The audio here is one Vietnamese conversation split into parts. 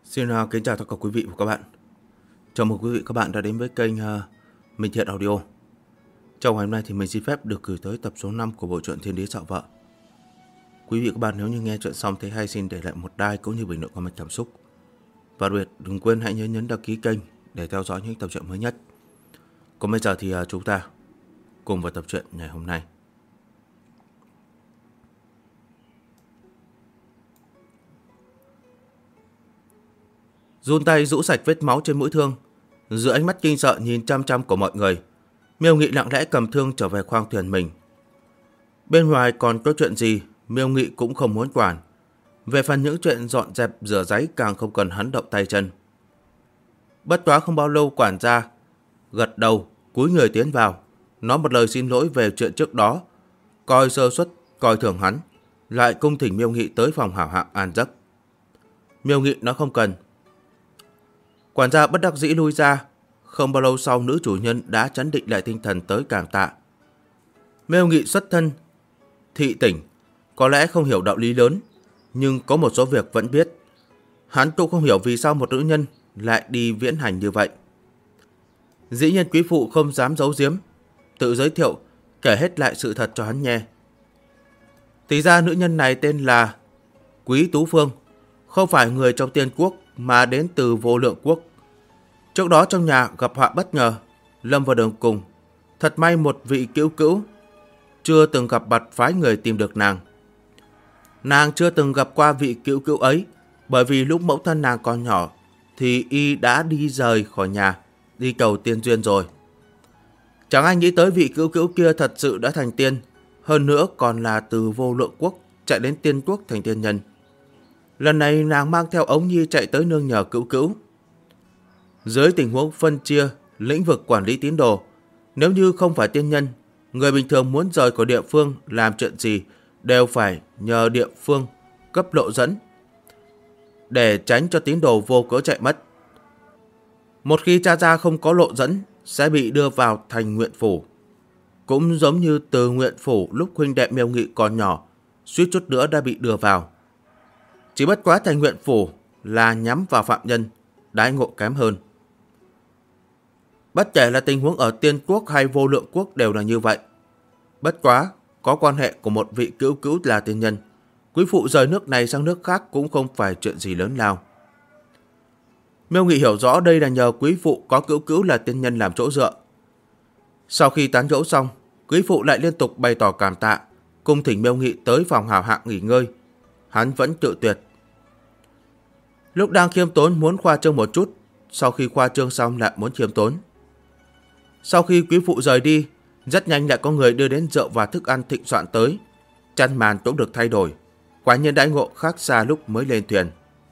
Xin kính chào tất cả quý vị và các bạn. Chào mừng quý vị và các bạn đã đến với kênh Minh Thiện Audio. Trong ngày hôm nay thì mình xin phép được gửi tới tập số 5 của bộ truyện Thiên Đế Dạo Vợ. Quý vị và các bạn nếu như nghe chuyện xong thấy hay xin để lại một like cũng như bình luận comment cảm xúc. Và đặc biệt đừng quên hãy nhớ nhấn đăng ký kênh để theo dõi những tập truyện mới nhất. Còn bây giờ thì chúng ta cùng vào tập truyện ngày hôm nay. Run tay rũ sạch vết máu trên mũi thương, giữa ánh mắt kinh sợ nhìn chăm chăm của mọi người, Miêu Nghị lặng lẽ cầm thương trở về khoang thuyền mình. Bên ngoài còn có chuyện gì, Miêu Nghị cũng không muốn quản. Về phần những chuyện dọn dẹp rửa ráy càng không cần hắn động tay chân. Bất quá không bao lâu quản gia gật đầu, cúi người tiến vào, nói một lời xin lỗi về chuyện trước đó, coi sơ suất, coi thường hắn, lại cung thỉnh Miêu Nghị tới phòng hảo hạng an giấc. Miêu Nghị nói không cần. Quản gia bất đắc dĩ lui ra. Không bao lâu sau, nữ chủ nhân đã trấn định lại tinh thần tới cảm tạ. Miêu Nghị xuất thân thị tỉnh, có lẽ không hiểu đạo lý lớn, nhưng có một số việc vẫn biết. Hắn cũng không hiểu vì sao một nữ nhân lại đi viễn hành như vậy. Dĩ nhiên quý phụ không dám giấu giếm, tự giới thiệu, kể hết lại sự thật cho hắn nghe. Thì ra nữ nhân này tên là Quý Tú Phương, không phải người trong Tiên Quốc mà đến từ Vô Lượng Quốc. Trước đó trong nhà gặp họa bất ngờ, lâm vào đường cùng. Thật may một vị cứu cữu chưa từng gặp mặt phái người tìm được nàng. Nàng chưa từng gặp qua vị cứu cữu ấy, bởi vì lúc mẫu thân nàng còn nhỏ thì y đã đi rời khỏi nhà, đi cầu tiên duyên rồi. Chẳng ai nghĩ tới vị cứu cữu kia thật sự đã thành tiên, hơn nữa còn là từ Vô Lượng Quốc chạy đến Tiên Quốc thành tiên nhân. Lần này nàng mang theo ống nhi chạy tới nương nhờ cứu cữu. Dưới tình huống phân chia lĩnh vực quản lý tín đồ, nếu như không phải tiên nhân, người bình thường muốn rời khỏi địa phương làm chuyện gì đều phải nhờ địa phương cấp lộ dẫn, để tránh cho tín đồ vô cớ chạy mất. Một khi tra ra không có lộ dẫn sẽ bị đưa vào thành nguyện phủ. Cũng giống như từ nguyện phủ lúc huynh đệ Miêu Nghị còn nhỏ, suýt chút nữa đã bị đưa vào. Chỉ bất quá thành nguyện phủ là nhắm vào phạm nhân, đãi ngộ kém hơn. Bất kể là tình huống ở Tiên Quốc hay Vô Lượng Quốc đều là như vậy. Bất quá, có quan hệ của một vị cứu cữu là tiên nhân, quý phụ rời nước này sang nước khác cũng không phải chuyện gì lớn lao. Miêu Nghị hiểu rõ đây là nhờ quý phụ có cứu cữu là tiên nhân làm chỗ dựa. Sau khi tán gẫu xong, quý phụ lại liên tục bày tỏ cảm tạ, cung thỉnh Miêu Nghị tới phòng hảo hạng nghỉ ngơi. Hắn vẫn tự tuyệt. Lúc đang khiêm tốn muốn khoa trương một chút, sau khi khoa trương xong lại muốn khiêm tốn. Sau khi quý phụ rời đi, rất nhanh lại có người đưa đến rượu và thức ăn thịnh soạn tới. Chăn màn cũng được thay đổi, quả nhiên đãi ngộ khác xa lúc mới lên thuyền.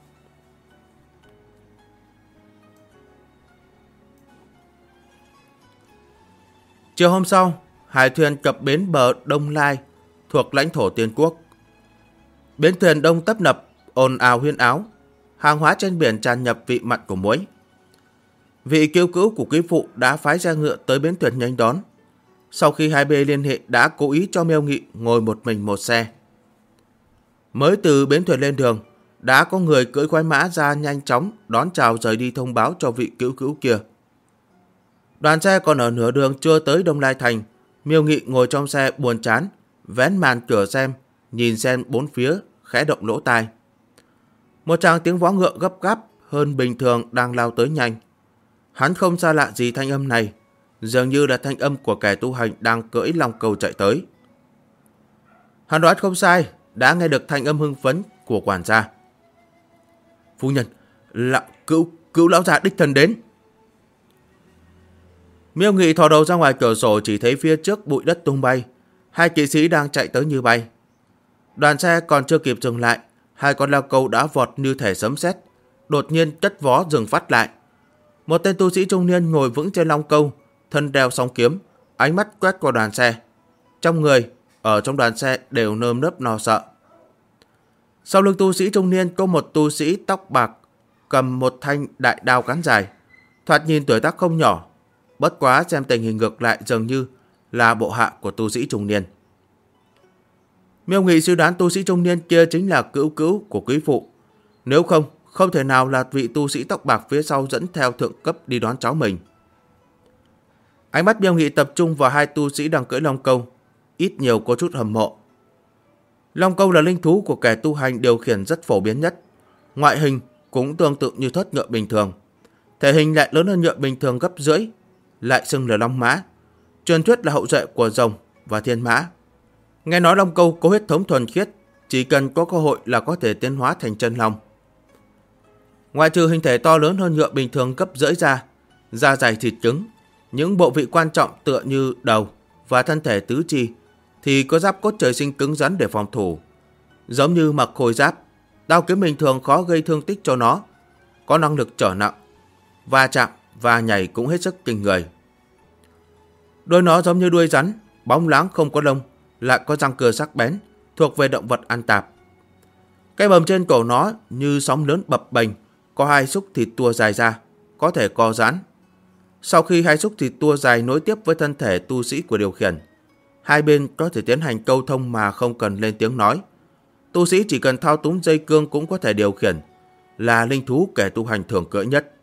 Chiều hôm sau, hải thuyền cập bến bờ Đông Lai thuộc lãnh thổ Tiên Quốc. Bến thuyền đông tấp nập, ồn ào huyên áo, hàng hóa trên biển tràn nhập vị mặn của muối. Vị cứu cữu của quý phụ đã phái xe ngựa tới bến thuyền nhanh đón. Sau khi hai bên liên hệ đã cố ý cho Miêu Nghị ngồi một mình một xe. Mới từ bến thuyền lên đường, đã có người cưỡi khoái mã ra nhanh chóng đón chào rời đi thông báo cho vị cứu cữu kia. Đoàn xe còn ở nửa đường chưa tới Đông Lai Thành, Miêu Nghị ngồi trong xe buồn chán, vén màn cửa nhìn xem bốn phía, khẽ động lỗ tai. Một tràng tiếng vó ngựa gấp gáp hơn bình thường đang lao tới nhanh. Hắn không xa lạ gì thanh âm này, dường như là thanh âm của kẻ tu hành đang cưỡi long cầu chạy tới. Hắn đoán không sai, đã nghe được thanh âm hưng phấn của quản gia. Phu nhân, là cứu lão già đích thân đến. Miêu Nghị thò đầu ra ngoài cửa sổ, chỉ thấy phía trước bụi đất tung bay, hai kỵ sĩ đang chạy tới như bay. Đoàn xe còn chưa kịp dừng lại, hai con lao câu đã vọt như thể sấm sét, đột nhiên cất vó dừng phát lại. Một tên tu sĩ trung niên ngồi vững trên long câu, thân đeo song kiếm, ánh mắt quét qua đoàn xe. Trong người, ở trong đoàn xe đều nơm nớp lo sợ. Sau lưng tu sĩ trung niên có một tu sĩ tóc bạc, cầm một thanh đại đao cán dài, thoạt nhìn tuổi tác không nhỏ. Bất quá xem tình hình ngược lại dường như là bộ hạ của tu sĩ trung niên. Miêu Nghị suy đoán tu sĩ trung niên kia chính là cứu cữu của quý phụ. Nếu không, không thể nào là vị tu sĩ tóc bạc phía sau dẫn theo thượng cấp đi đón cháu mình. Ánh mắt Miêu Nghị tập trung vào hai tu sĩ đang cưỡi long câu, ít nhiều có chút hâm mộ. Long câu là linh thú của kẻ tu hành điều khiển rất phổ biến nhất. Ngoại hình cũng tương tự như thớt ngựa bình thường. Thể hình lại lớn hơn ngựa bình thường gấp rưỡi, lại xưng là long mã. Truyền thuyết là hậu duệ của rồng và thiên mã. Nghe nói long câu có huyết thống thuần khiết, chỉ cần có cơ hội là có thể tiến hóa thành chân long. Ngoại trừ hình thể to lớn hơn ngựa bình thường gấp rưỡi ra, da dày thịt cứng, những bộ vị quan trọng tựa như đầu và thân thể tứ chi thì có giáp cốt trời sinh cứng rắn để phòng thủ. Giống như mặc khôi giáp, đao kiếm bình thường khó gây thương tích cho nó, có năng lực trở nặng, va chạm và nhảy cũng hết sức kinh người. Đôi nó giống như đuôi rắn, bóng láng không có lông, lại có răng cưa sắc bén, thuộc về động vật ăn tạp. Cái bầm trên cổ nó như sóng lớn bập bềnh, có hai xúc thịt tua dài ra, có thể co giãn. Sau khi hai xúc thịt tua dài nối tiếp với thân thể tu sĩ của điều khiển, hai bên có thể tiến hành câu thông mà không cần lên tiếng nói. Tu sĩ chỉ cần thao túng dây cương cũng có thể điều khiển, là linh thú kẻ tu hành thường cưỡi nhất.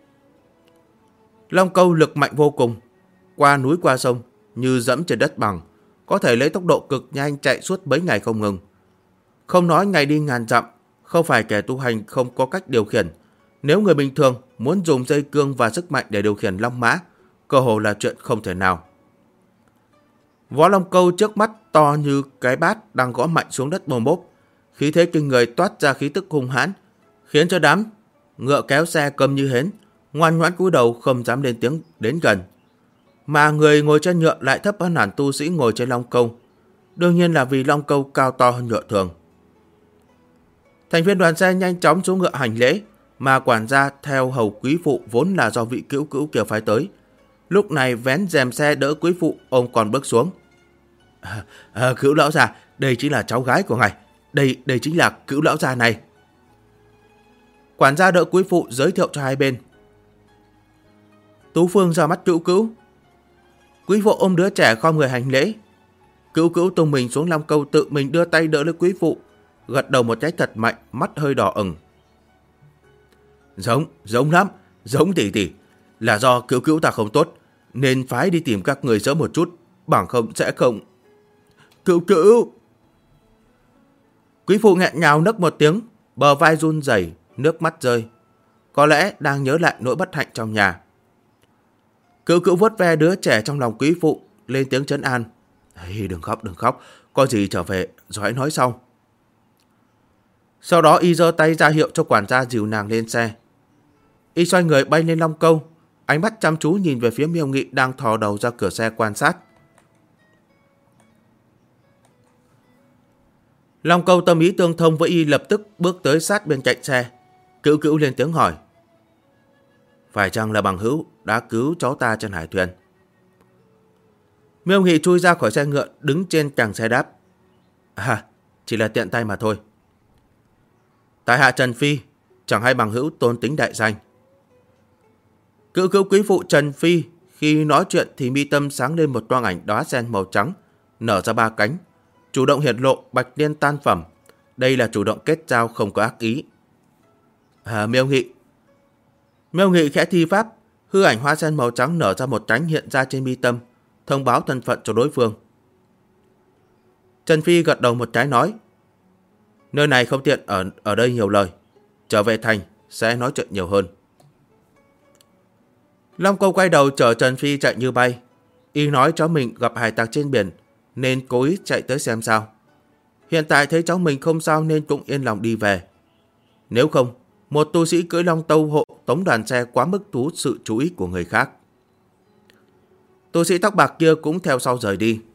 Long câu lực mạnh vô cùng, qua núi qua sông như dẫm trên đất bằng, có thể lấy tốc độ cực nhanh chạy suốt mấy ngày không ngừng. Không nói ngày đi ngàn dặm, không phải kẻ tu hành không có cách điều khiển. Nếu người bình thường muốn dùng dây cương và sức mạnh để điều khiển long mã, cơ hồ là chuyện không thể nào. Vó long câu trước mắt to như cái bát đang gõ mạnh xuống đất bồm bốp, khí thế kinh người toát ra khí tức hung hãn, khiến cho đám ngựa kéo xe câm như hến, ngoan ngoãn cúi đầu không dám lên tiếng đến gần. Mà người ngồi trên ngựa lại thấp hơn hẳn tu sĩ ngồi trên long câu, đương nhiên là vì long câu cao to hơn ngựa thường. Thành viên đoàn xe nhanh chóng xuống ngựa hành lễ, mà quản gia theo hầu quý phụ vốn là do vị cữu cữu kia phái tới, lúc này vén rèm xe đỡ quý phụ ôm còn bước xuống. Cữu lão già, đây chính là cháu gái của ngài, đây chính là cữu lão già này. Quản gia đỡ quý phụ giới thiệu cho hai bên. Tú Phương ra mắt cữu cữu. Quý phụ ôm đứa trẻ khom người hành lễ. Cữu cữu tung mình xuống long câu, tự mình đưa tay đỡ lấy quý phụ, gật đầu một cái thật mạnh, mắt hơi đỏ ửng. Giống lắm, giống tỉ tỉ. Là do cữu cữu ta không tốt, nên phái đi tìm các người sớm một chút, bằng không sẽ không. Cữu cữu. Quý phụ nghẹn ngào nấc một tiếng, bờ vai run rẩy, nước mắt rơi. Có lẽ đang nhớ lại nỗi bất hạnh trong nhà. Cữu cữu vuốt ve đứa trẻ trong lòng quý phụ, lên tiếng trấn an. Đừng khóc, có gì trở về rồi hãy nói sau. Sau đó y giơ tay ra hiệu cho quản gia dìu nàng lên xe. Y xoay người bay lên long câu, ánh mắt chăm chú nhìn về phía Miêu Nghị đang thò đầu ra cửa xe quan sát. Long câu tâm ý tương thông với y, lập tức bước tới sát bên cạnh xe. Cữu cữu lên tiếng hỏi. Phải chăng là bằng hữu đã cứu cháu ta trên hải thuyền? Miêu Nghị chui ra khỏi xe ngựa, đứng trên càng xe đáp. Chỉ là tiện tay mà thôi. Tại hạ Trần Phi, chẳng hay bằng hữu tôn tính đại danh. Cữu cữu quý phụ Trần Phi khi nói chuyện thì mi tâm sáng lên một toang ảnh đóa sen màu trắng, nở ra 3 cánh, chủ động hiển lộ bạch liên tan phẩm. Đây là chủ động kết giao, không có ác ý. Miêu Nghị khẽ thi pháp, hư ảnh hoa sen màu trắng nở ra một cánh hiện ra trên mi tâm, thông báo thân phận cho đối phương. Trần Phi gật đầu một cái nói. Nơi này không tiện ở đây nhiều lời, trở về thành sẽ nói chuyện nhiều hơn. Long câu quay đầu chở Trần Phi chạy như bay. Y nói cháu mình gặp hải tặc trên biển nên cố ý chạy tới xem sao. Hiện tại thấy cháu mình không sao nên cũng yên lòng đi về. Nếu không, một tu sĩ cưỡi long tâu hộ tống đoàn xe quá mức thu hút sự chú ý của người khác. Tu sĩ tóc bạc kia cũng theo sau rời đi.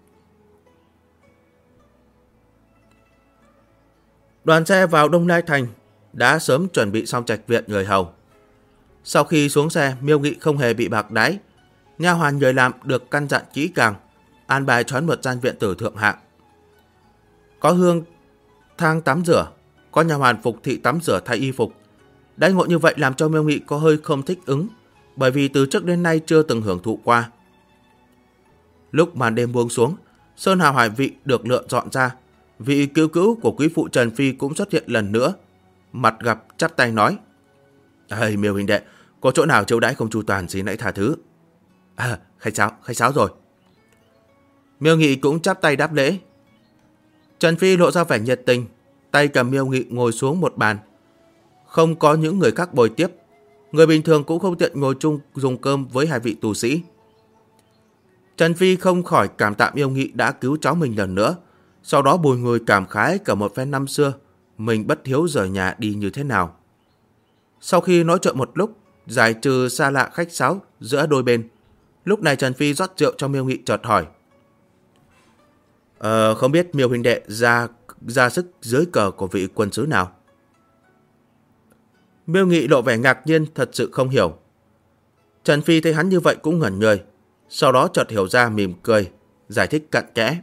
Đoàn xe vào Đông Lai Thành đã sớm chuẩn bị xong trạch viện người hầu. Sau khi xuống xe, Miêu Nghị không hề bị bạc đãi. Nha hoàn người làm được căn dặn kỹ càng, an bài choán một gian viện tử thượng hạng. Có hương thang tắm rửa, có nha hoàn phục thị tắm rửa thay y phục. Đãi ngộ như vậy làm cho Miêu Nghị có hơi không thích ứng, bởi vì từ trước đến nay chưa từng hưởng thụ qua. Lúc màn đêm buông xuống, sơn hào hải vị được lựa dọn ra. Vị cứu cữu của quý phụ Trần Phi cũng xuất hiện lần nữa. mặt gặp chắp tay nói: Miêu huynh đệ, có chỗ nào chiêu đãi không chu toàn xin hãy tha thứ. Khách sáo rồi. Miêu Nghị cũng chắp tay đáp lễ. Trần Phi lộ ra vẻ nhiệt tình, tay cầm Miêu Nghị ngồi xuống một bàn. Không có những người khác bồi tiếp, người bình thường cũng không tiện ngồi chung dùng cơm với hai vị tu sĩ. Trần Phi không khỏi cảm tạ Miêu Nghị đã cứu cháu mình lần nữa, sau đó bùi ngùi cảm khái cả một phen năm xưa mình bất hiếu rời nhà đi như thế nào. Sau khi nói chuyện một lúc, giải trừ xa lạ khách sáo giữa đôi bên, lúc này Trần Phi rót rượu cho Miêu Nghị chợt hỏi: Không biết Miêu huynh đệ ra sức dưới cờ của vị quân sứ nào? Miêu Nghị lộ vẻ ngạc nhiên, thật sự không hiểu. Trần Phi thấy hắn như vậy cũng ngẩn người, sau đó chợt hiểu ra mỉm cười, giải thích cặn kẽ.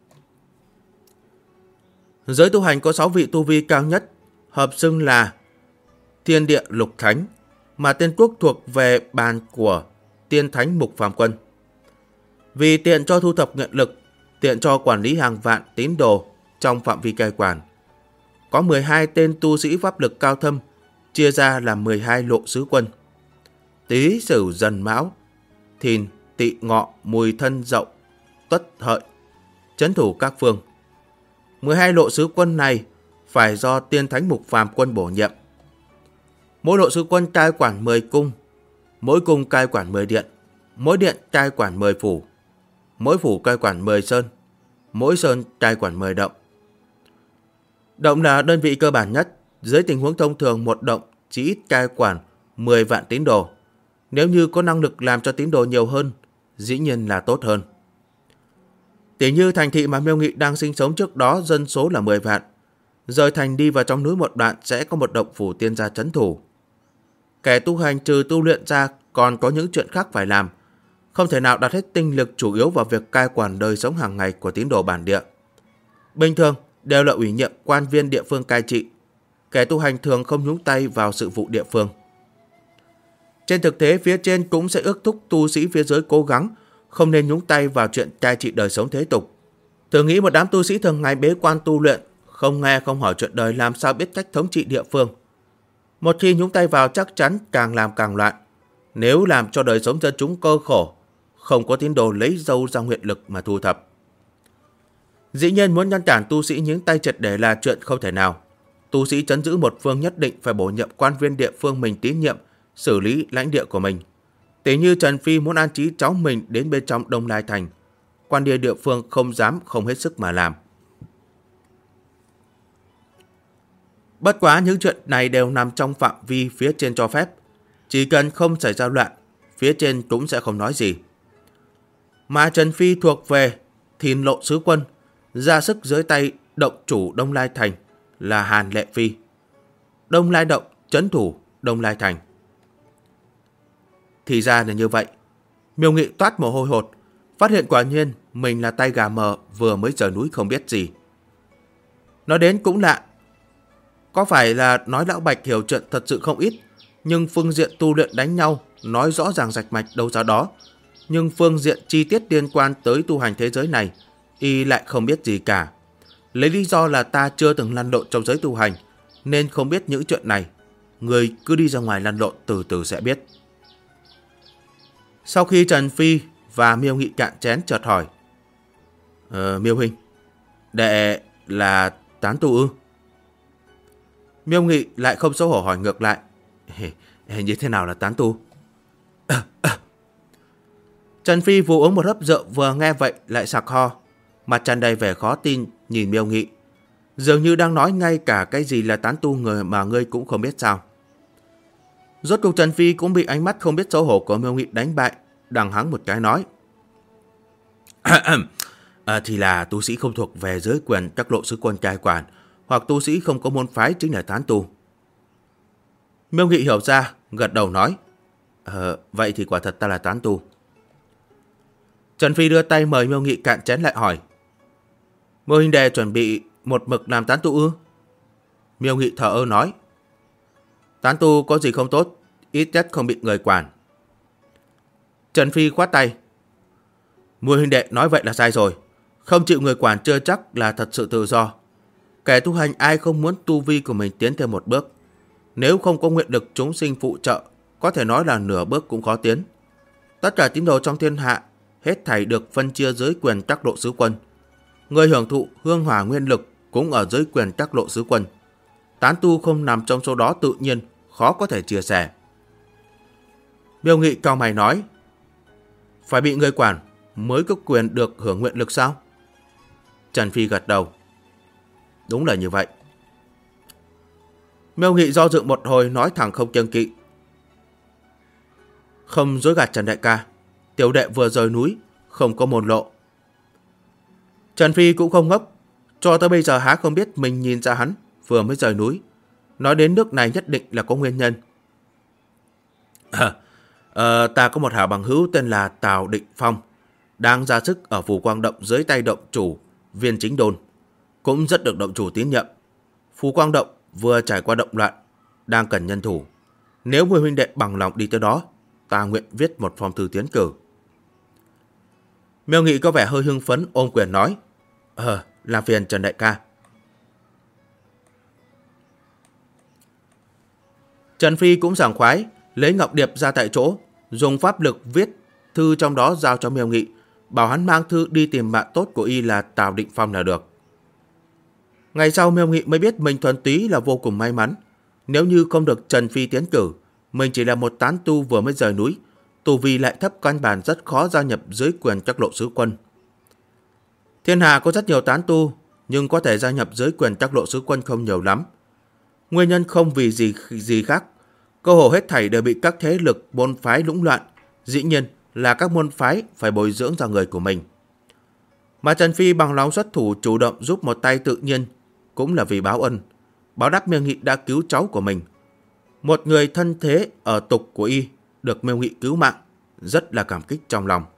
Giới tu hành có 6 vị tu vi cao nhất, hợp xưng là Thiên Địa Lục Thánh, mà tên quốc thuộc về bàn của Tiên Thánh Mục Phàm Quân. Vì tiện cho thu thập nguyện lực, tiện cho quản lý hàng vạn tín đồ trong phạm vi cai quản, có 12 tên tu sĩ pháp lực cao thâm, chia ra làm 12 lộ sứ quân: Tý Sửu Dần Mão, Thìn Tỵ Ngọ Mùi Thân Dậu Tuất Hợi, trấn thủ các phương. 12 lộ sứ quân này phải do Tiên Thánh Mục Phàm Quân bổ nhiệm. Mỗi lộ sứ quân cai quản 10 cung, mỗi cung cai quản 10 điện, mỗi điện cai quản 10 phủ, mỗi phủ cai quản 10 sơn, mỗi sơn cai quản 10 động. Động là đơn vị cơ bản nhất, dưới tình huống thông thường một động chỉ ít cai quản 10 vạn tín đồ. Nếu như có năng lực làm cho tín đồ nhiều hơn, dĩ nhiên là tốt hơn. Tỉ như thành thị mà Miêu Nghị đang sinh sống trước đó dân số là 10 vạn. Rời thành đi vào trong núi một đoạn sẽ có một động phủ tiên gia trấn thủ. Kẻ tu hành trừ tu luyện ra còn có những chuyện khác phải làm, không thể nào đặt hết tinh lực chủ yếu vào việc cai quản đời sống hàng ngày của tín đồ bản địa. Bình thường đều là ủy nhiệm quan viên địa phương cai trị. Kẻ tu hành thường không nhúng tay vào sự vụ địa phương. Trên thực tế, phía trên cũng sẽ ước thúc tu sĩ phía dưới cố gắng không nên nhúng tay vào chuyện cai trị đời sống thế tục. Thường nghĩ một đám tu sĩ thường ngày bế quan tu luyện, không nghe không hỏi chuyện đời làm sao biết cách thống trị địa phương. Một khi nhúng tay vào chắc chắn càng làm càng loạn. Nếu làm cho đời sống dân chúng cơ khổ, không có tín đồ lấy dâu ra nguyện lực mà thu thập. Dĩ nhiên muốn ngăn cản tu sĩ những tay triệt để là chuyện không thể nào. Tu sĩ trấn giữ một phương nhất định phải bổ nhiệm quan viên địa phương mình tín nhiệm xử lý lãnh địa của mình. Tỷ như Trần Phi muốn an trí cháu mình đến bên trong Đông Lai Thành, quan địa phương không dám không hết sức mà làm. Bất quá những chuyện này đều nằm trong phạm vi phía trên cho phép. Chỉ cần không xảy ra loạn, phía trên cũng sẽ không nói gì. Mà Trần Phi thuộc về Thìn lộ sứ quân, ra sức dưới tay động chủ Đông Lai Thành là Hàn Lệ Phi. Đông Lai động trấn thủ Đông Lai Thành. Thì ra là như vậy. Miêu Nghị toát mồ hôi hột, phát hiện quả nhiên mình là tay gà mờ vừa mới rời núi không biết gì. Nói đến cũng lạ. Có phải là nói lão Bạch hiểu chuyện thật sự không ít, nhưng phương diện tu luyện đánh nhau nói rõ ràng rạch mạch đâu ra đó. Nhưng phương diện chi tiết liên quan tới tu hành thế giới này, y lại không biết gì cả. Lấy lý do là ta chưa từng lăn lộn trong giới tu hành, nên không biết những chuyện này. Người cứ đi ra ngoài lăn lộn từ từ sẽ biết. Sau khi Trần Phi và Miêu Nghị cạn chén chợt hỏi: Miêu huynh, đệ là tán tu ư? Miêu Nghị lại không xấu hổ hỏi ngược lại: Như thế nào là tán tu? Trần Phi vừa uống một hớp rượu vừa nghe vậy lại sặc ho, mặt tràn đầy vẻ khó tin nhìn Miêu Nghị, dường như đang nói ngay cả cái gì là tán tu người mà ngươi cũng không biết sao. Rốt cuộc Trần Phi cũng bị ánh mắt không biết xấu hổ của Miêu Nghị đánh bại, đằng hắng một cái nói: Thì là tu sĩ không thuộc về giới quyền các lộ sứ quân cai quản, hoặc tu sĩ không có môn phái chính là tán tu. Miêu Nghị hiểu ra, gật đầu nói: Vậy thì quả thật ta là tán tu. Trần Phi đưa tay mời Miêu Nghị cạn chén lại hỏi: Miêu huynh đệ chuẩn bị một mực làm tán tu ư? Miêu Nghị thở ơ nói: Tán tu có gì không tốt, ít nhất không bị người quản. Trần Phi khoát tay: Miêu huynh đệ nói vậy là sai rồi, không chịu người quản chưa chắc là thật sự tự do. Kẻ tu hành ai không muốn tu vi của mình tiến thêm một bước, Nếu không có nguyện lực chúng sinh phụ trợ, có thể nói là nửa bước cũng khó tiến. Tất cả tín đồ trong thiên hạ hết thảy được phân chia dưới quyền trắc độ sứ quân. Người hưởng thụ hương hỏa nguyên lực cũng ở dưới quyền trắc độ sứ quân. Tán tu không nằm trong số đó tự nhiên khó có thể chia sẻ. Miêu Nghị cau mày nói, phải bị người quản mới có quyền được hưởng nguyện lực sao? Trần Phi gật đầu. Đúng là như vậy. Miêu Nghị do dự một hồi nói thẳng không kiêng kỵ. Không dối gạt Trần đại ca, tiểu đệ vừa rời núi, không có môn lộ. Trần Phi cũng không ngốc, cho tới bây giờ há không biết mình nhìn ra hắn vừa mới rời núi. Nói đến nước này nhất định là có nguyên nhân. Ta có một hảo bằng hữu tên là Tào Định Phong, đang ra sức ở Phù Quang Động dưới tay động chủ Viên Chính Đôn, cũng rất được động chủ tín nhiệm. Phù Quang Động vừa trải qua động loạn, đang cần nhân thủ. Nếu người huynh đệ bằng lòng đi tới đó, ta nguyện viết một phong thư tiến cử. Miêu Nghị có vẻ hơi hưng phấn ôm quyền nói, làm phiền Trần đại ca. Trần Phi cũng sảng khoái, lấy ngọc điệp ra tại chỗ, dùng pháp lực viết thư trong đó giao cho Miêu Nghị, bảo hắn mang thư đi tìm bạn tốt của y là Tào Định Phong là được. Ngày sau Miêu Nghị mới biết mình thuần túy là vô cùng may mắn. Nếu như không được Trần Phi tiến cử, mình chỉ là một tán tu vừa mới rời núi, tu vi lại thấp, căn bản rất khó gia nhập dưới quyền trắc lộ sứ quân. Thiên hạ có rất nhiều tán tu, nhưng có thể gia nhập dưới quyền trắc lộ sứ quân không nhiều lắm. Nguyên nhân không vì gì khác, cơ hồ hết thảy đều bị các thế lực môn phái lũng loạn, dĩ nhiên là các môn phái phải bồi dưỡng ra người của mình. Mà Trần Phi bằng lòng xuất thủ chủ động giúp một tay tự nhiên, cũng là vì báo ân, báo đáp Miêu Nghị đã cứu cháu của mình. Một người thân thế ở tục của y được Miêu Nghị cứu mạng, rất là cảm kích trong lòng.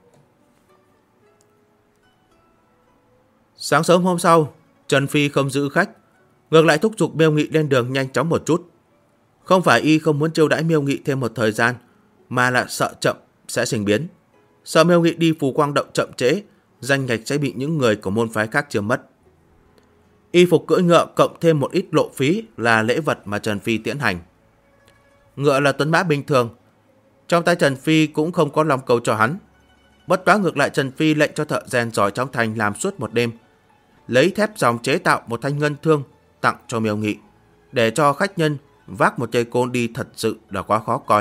Sáng sớm hôm sau, Trần Phi không giữ khách, ngược lại thúc giục Miêu Nghị lên đường nhanh chóng một chút. Không phải y không muốn chiêu đãi Miêu Nghị thêm một thời gian, mà là sợ chậm sẽ sinh biến. Sợ Miêu Nghị đi Phù Quang Động chậm trễ, danh ngạch sẽ bị những người của môn phái khác chiếm mất. Y phục cưỡi ngựa cộng thêm một ít lộ phí là lễ vật mà Trần Phi tiễn hành. Ngựa là tuấn mã bình thường, trong tay Trần Phi cũng không có lòng cầu cho hắn. Bất quá ngược lại Trần Phi lệnh cho thợ rèn giỏi trong thành làm suốt một đêm, lấy thép dòng chế tạo một thanh ngân thương tặng cho Miêu Nghị, để cho khách nhân vác một cây côn đi thật sự là quá khó coi.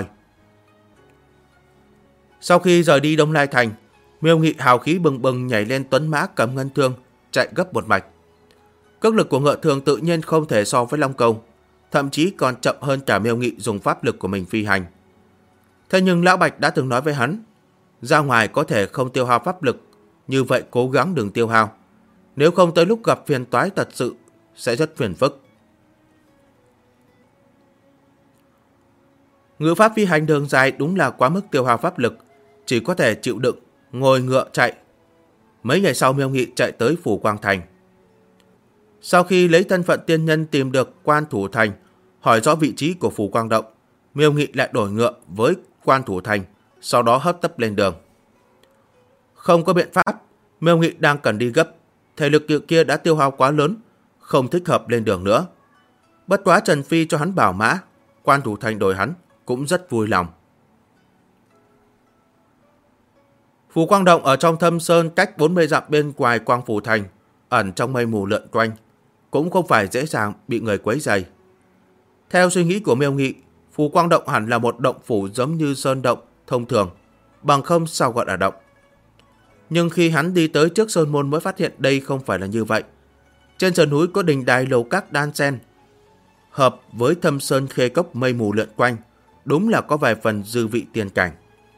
Sau khi rời đi Đông Lai Thành, Miêu Nghị hào khí bừng bừng nhảy lên tuấn mã cầm ngân thương, chạy gấp một mạch. Cước lực của ngựa thường tự nhiên không thể so với Long Câu, thậm chí còn chậm hơn cả Miêu Nghị dùng pháp lực của mình phi hành. Thế nhưng Lão Bạch đã từng nói với hắn, ra ngoài có thể không tiêu hao pháp lực, như vậy cố gắng đừng tiêu hao. Nếu không tới lúc gặp phiền toái thật sự sẽ rất phiền phức. Ngự pháp phi hành đường dài đúng là quá mức tiêu hao pháp lực, chỉ có thể chịu đựng, ngồi ngựa chạy. Mấy ngày sau Miêu Nghị chạy tới Phủ Quang Thành. Sau khi lấy thân phận tiên nhân tìm được quan thủ thành, hỏi rõ vị trí của Phủ Quang Động, Miêu Nghị lại đổi ngựa với quan thủ thành, sau đó hấp tấp lên đường. Không có biện pháp, Miêu Nghị đang cần đi gấp, thể lực kia đã tiêu hao quá lớn, không thích hợp lên đường nữa. Bất quá Trần Phi cho hắn bảo mã, quan thủ thành đổi hắn cũng rất vui lòng. Phủ Quang Động ở trong thâm sơn cách 40 dặm bên ngoài Quang Phủ Thành, ẩn trong mây mù lượn quanh, cũng không phải dễ dàng bị người quấy rầy. Theo suy nghĩ của Miêu Nghị, Phủ Quang Động hẳn là một động phủ giống như sơn động thông thường, bằng không sao gọi là động. Nhưng khi hắn đi tới trước sơn môn mới phát hiện đây không phải là như vậy. Trên sườn núi có đình đài lầu các đan xen, hợp với thâm sơn khê cốc mây mù lượn quanh, đúng là có vài phần dư vị tiên cảnh.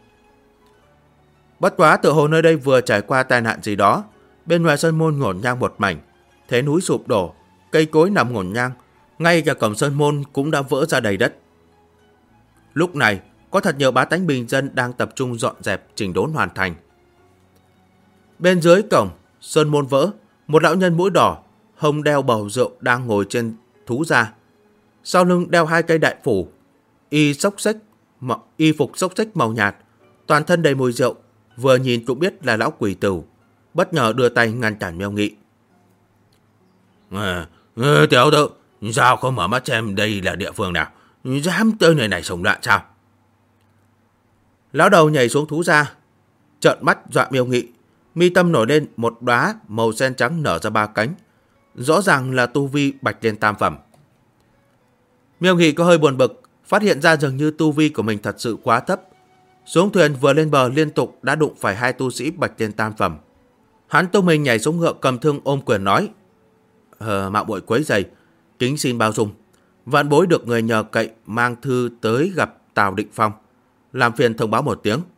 Bất quá tựa hồ nơi đây vừa trải qua tai nạn gì đó, bên ngoài sơn môn ngổn ngang một mảnh, thế núi sụp đổ, cây cối nằm ngổn ngang, ngay cả cổng sơn môn cũng đã vỡ ra đầy đất. Lúc này, có thật nhiều bá tánh bình dân đang tập trung dọn dẹp chỉnh đốn hoàn thành. Bên dưới cổng, sơn môn vỡ, một lão nhân mũi đỏ, hông đeo bầu rượu đang ngồi trên thú gia. Sau lưng đeo hai cây đại phủ, y phục xốc xếch màu nhạt, toàn thân đầy mùi rượu, vừa nhìn cũng biết là lão quỷ tửu, bất ngờ đưa tay ngăn cản Miêu Nghị. Tiểu tử, sao không mở mắt xem đây là địa phương nào? Dám tới nơi này sống loạn sao? Lão đầu nhảy xuống thú ra, trợn mắt dọa Miêu Nghị. Mi tâm nổi lên một đóa màu sen trắng nở ra 3 cánh, rõ ràng là tu vi bạch liên tam phẩm. Miêu Nghị có hơi buồn bực, phát hiện ra dường như tu vi của mình thật sự quá thấp. Xuống thuyền vừa lên bờ liên tục đã đụng phải 2 tu sĩ bạch liên tam phẩm. Hắn tung mình nhảy xuống ngựa, cầm thương ôm quyền nói: mạo muội quấy rầy, kính xin bao dung. Vạn bối được người nhờ cậy mang thư tới gặp Tào Định Phong, làm phiền thông báo một tiếng.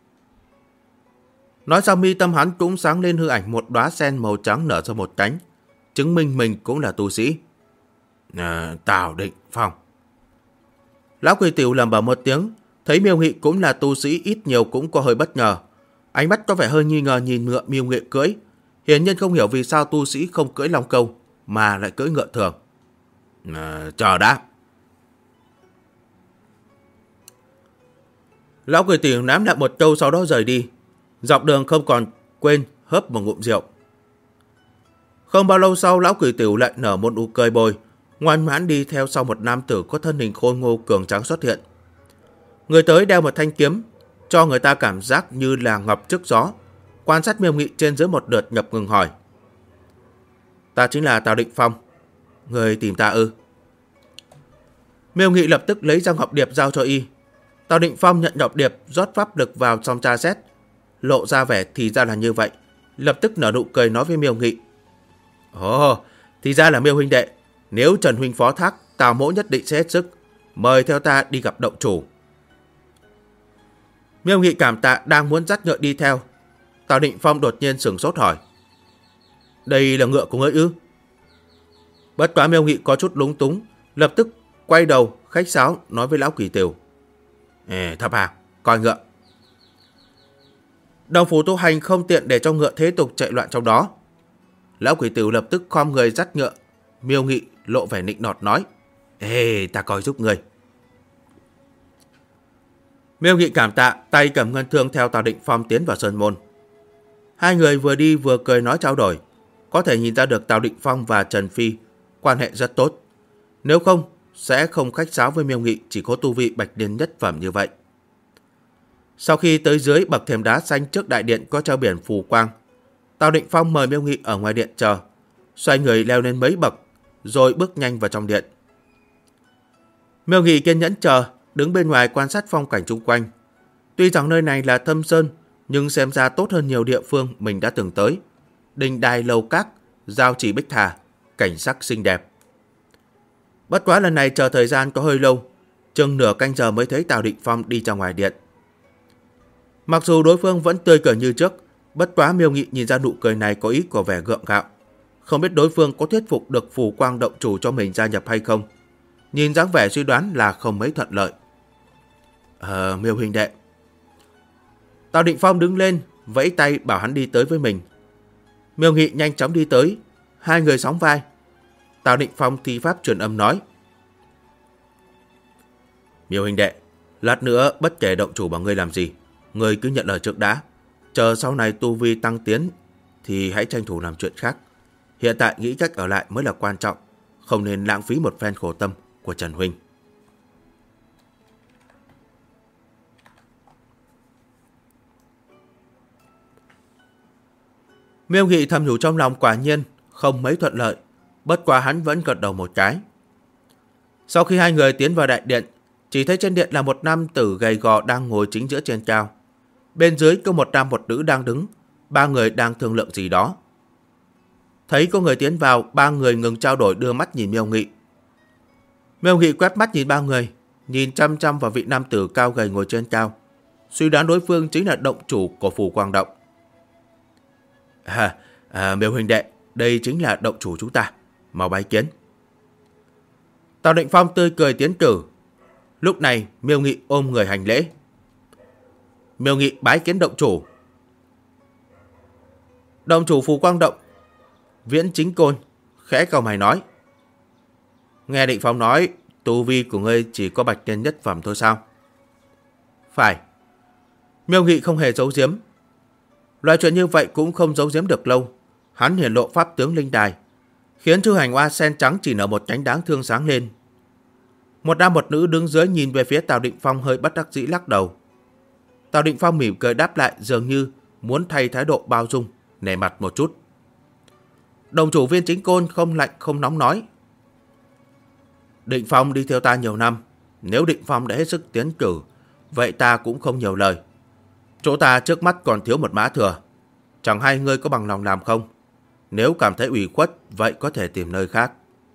Nói xong mi tâm hắn cũng sáng lên hư ảnh một đóa sen màu trắng nở ra một cánh, chứng minh mình cũng là tu sĩ. Tào Định Phong. Lão Quỷ Tiểu lẩm bẩm một tiếng, thấy Miêu Nghị cũng là tu sĩ ít nhiều cũng có hơi bất ngờ. Ánh mắt có vẻ hơi nghi ngờ nhìn ngựa Miêu Nghị cưỡi, hiển nhiên không hiểu vì sao tu sĩ không cưỡi long câu mà lại cưỡi ngựa thường. Chờ đã. Lão Quỷ Tiểu ném lại một câu sau đó rời đi. Dọc đường không còn quên hớp một ngụm rượu. Không bao lâu sau, Lão Quỷ Tiểu lại nở một nụ cười bồi, ngoan ngoãn đi theo sau một nam tử có thân hình khôi ngô cường tráng xuất hiện. Người tới đeo một thanh kiếm, cho người ta cảm giác như là ngọc trước gió. Quan sát Miêu Nghị trên dưới một lượt, ngập ngừng hỏi: Ta chính là Tào Định Phong, người tìm ta ư? Miêu Nghị lập tức lấy ra ngọc điệp giao cho y. Tào Định Phong nhận ngọc điệp, rót pháp lực vào trong tra xét, lộ ra vẻ thì ra là như vậy, lập tức nở nụ cười nói với Miêu Nghị: thì ra là Miêu huynh đệ, nếu Trần huynh phó thác, Tào mỗ nhất định sẽ hết sức, mời theo ta đi gặp động chủ. Miêu Nghị cảm tạ, đang muốn dắt ngựa đi theo. Tào Định Phong đột nhiên sửng sốt hỏi: Đây là ngựa của ngươi ư? Bất quá Miêu Nghị có chút lúng túng, lập tức quay đầu khách sáo nói với Lão Quỷ Tiểu: Thập Hà, coi ngựa. Đồng phủ tu hành không tiện để cho ngựa thế tục chạy loạn trong đó. Lão Quỷ Tiểu lập tức khom người dắt ngựa. Miêu Nghị lộ vẻ nịnh nọt nói: Ta coi giúp người. Miêu Nghị cảm tạ, tay cầm ngân thương theo Tào Định Phong tiến vào sơn môn. Hai người vừa đi vừa cười nói trao đổi. Có thể nhìn ra được Tào Định Phong và Trần Phi quan hệ rất tốt. Nếu không, sẽ không khách sáo với Miêu Nghị chỉ có tu vị bạch liên nhất phẩm như vậy. Sau khi tới dưới bậc thềm đá xanh trước đại điện có treo biển phù quang, Tào Định Phong mời Miêu Nghị ở ngoài điện chờ, xoay người leo lên mấy bậc, rồi bước nhanh vào trong điện. Miêu Nghị kiên nhẫn chờ, đứng bên ngoài quan sát phong cảnh xung quanh. Tuy rằng nơi này là thâm sơn, nhưng xem ra tốt hơn nhiều địa phương mình đã từng tới. Đình đài lầu các, giao chỉ bích thà, cảnh sắc xinh đẹp. Bất quá lần này chờ thời gian có hơi lâu, chừng nửa canh giờ mới thấy Tào Định Phong đi ra ngoài điện. Mặc dù đối phương vẫn tươi cười như trước, bất quá Miêu Nghị nhìn ra nụ cười này có ý của vẻ gượng gạo. Không biết đối phương có thuyết phục được Phù Quang động chủ cho mình gia nhập hay không. Nhìn dáng vẻ suy đoán là không mấy thuận lợi. Miêu huynh đệ. Tào Định Phong đứng lên, vẫy tay bảo hắn đi tới với mình. Miêu Nghị nhanh chóng đi tới, hai người sóng vai. Tào Định Phong thi pháp truyền âm nói: Miêu huynh đệ, lát nữa bất kể động chủ bảo ngươi làm gì, ngươi cứ nhận lời trước đã. Chờ sau này tu vi tăng tiến thì hãy tranh thủ làm chuyện khác. Hiện tại nghĩ cách ở lại mới là quan trọng, không nên lãng phí một phen khổ tâm của Trần huynh. Miêu Nghị thầm nhủ trong lòng, quả nhiên không mấy thuận lợi, bất quá hắn vẫn gật đầu một cái. Sau khi hai người tiến vào đại điện, chỉ thấy trên điện là một nam tử gầy gò đang ngồi chính giữa trên cao. Bên dưới có một nam một nữ đang đứng, ba người đang thương lượng gì đó. Thấy có người tiến vào, ba người ngừng trao đổi đưa mắt nhìn Miêu Nghị. Miêu Nghị quét mắt nhìn ba người, nhìn chăm chăm vào vị nam tử cao gầy ngồi trên cao, suy đoán đối phương chính là động chủ của Phù Quang động. Miêu huynh đệ, đây chính là động chủ chúng ta, mau bái kiến. Tào Định Phong tươi cười tiến cử. Lúc này Miêu Nghị ôm người hành lễ. Miêu Nghị bái kiến động chủ. Động chủ Phù Quang động Viễn Chính Côn khẽ cau mày nói: Nghe Định Phong nói tu vi của ngươi chỉ có bạch liên nhất phẩm thôi sao? Phải. Miêu Nghị không hề giấu giếm. Loại chuyện như vậy cũng không giấu giếm được lâu. Hắn hiển lộ pháp tướng linh đài, khiến chư hành hoa sen trắng chỉ nở một cánh đáng thương sáng lên. Một nam một nữ đứng dưới nhìn về phía Tào Định Phong hơi bất đắc dĩ lắc đầu. Tào Định Phong mỉm cười đáp lại, dường như muốn thay thái độ bao dung, nể mặt một chút. Đồng chủ Viên Chính Côn không lạnh không nóng nói. Định Phong đi theo ta nhiều năm, nếu Định Phong đã hết sức tiến cử, vậy ta cũng không nhiều lời. Chỗ ta trước mắt còn thiếu một mã thừa, chẳng hay ngươi có bằng lòng làm không? Nếu cảm thấy ủy khuất, vậy có thể tìm nơi khác.